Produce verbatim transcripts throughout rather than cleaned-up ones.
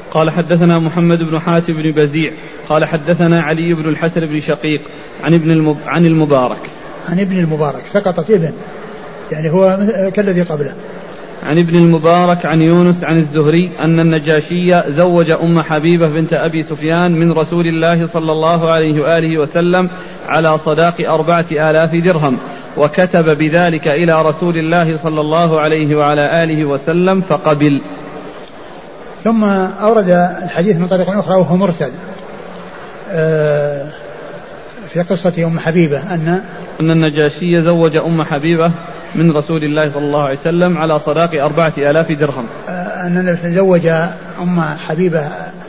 قال حدثنا محمد بن حاتم بن بزيع قال حدثنا علي بن الحسن بن شقيق عن ابن المب... عن المبارك عن ابن المبارك سقطت ابن يعني هو كالذي قبله. عن ابن المبارك عن يونس عن الزهري أن النجاشي زوج أم حبيبة بنت أبي سفيان من رسول الله صلى الله عليه وآله وسلم على صداق أربعة آلاف درهم، وكتب بذلك إلى رسول الله صلى الله عليه وعلى آله وسلم فقبل. ثم أورد الحديث من طريق أخرى وهو مرسل في قصة أم حبيبة أن أن النجاشي زوج أم حبيبة من رسول الله صلى الله عليه وسلم على صداق أربعة آلاف درهم. أن النبي زوج أم حبيبة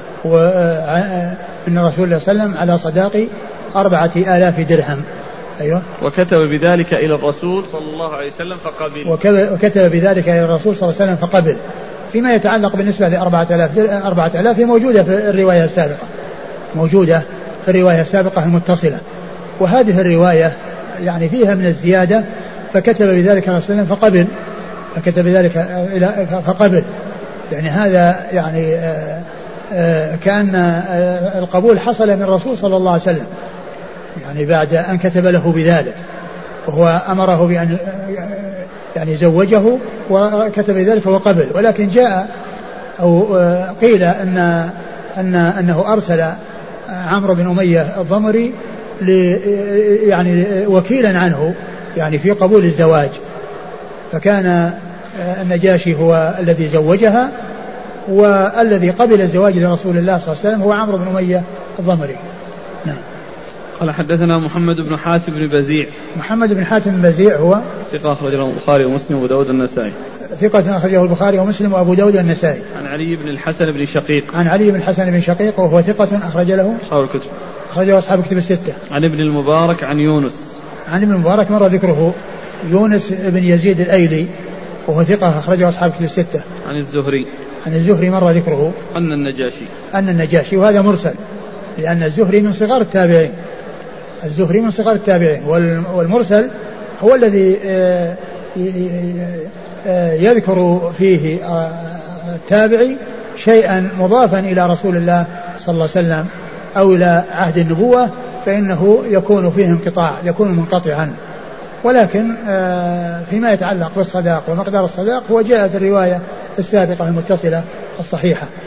من رسول الله صلى الله عليه وسلم على صداق أربعة آلاف درهم. أيوة. وكتب بذلك إلى الرسول صلى الله عليه وسلم فقبل. وكتب بذلك إلى الرسول صلى الله عليه وسلم فقبل. فيما يتعلق بالنسبة لأربعة آلاف أربعة آلاف موجودة في الرواية السابقة موجودة في الرواية السابقة المتصلة، وهذه الرواية يعني فيها من الزيادة، فكتب بذلك الرسول صلى الله عليه وسلم فقبل فكتب بذلك إلى فقبل يعني هذا يعني آآ آآ كان القبول حصل من الرسول صلى الله عليه وسلم يعني بعد أن كتب له بذلك، وهو أمره بأن يعني زوجه وكتب ذلك وقبل. ولكن جاء أو قيل أن أن أنه أرسل عمرو بن أمية الضمري يعني وكيلا عنه يعني في قبول الزواج، فكان النجاشي هو الذي زوجها، والذي قبل الزواج لرسول الله صلى الله عليه وسلم هو عمرو بن أمية الضمري. نعم. قال حدثنا محمد بن حاتم بن بزيع. محمد بن حاتم بن بزيع هو ثقة أخرجه البخاري ومسلم وأبو داود والنسائي. ثقة أخرجه البخاري ومسلم وأبو داود والنسائي. عن علي بن الحسن بن شقيق. عن علي بن الحسن بن شقيق وهو ثقة أخرج له أصحاب الكتب. أخرجه أصحاب الكتب الستة. عن ابن المبارك عن يونس. عن ابن المبارك مر ذكره يونس بن يزيد الأيلي وهو ثقة أخرجه أصحاب الكتب الستة. عن الزهري. عن الزهري مر ذكره أن النجاشي. أن النجاشي وهذا مرسل، لأن الزهري من صغار التابعين. الزهري من صغار التابعين، والمرسل هو الذي يذكر فيه التابعي شيئا مضافا إلى رسول الله صلى الله عليه وسلم أو إلى عهد النبوة، فإنه يكون فيه انقطاع، يكون منقطعا. ولكن فيما يتعلق بالصداق ومقدار الصداق هو جاء في الرواية السابقة المتصلة الصحيحة.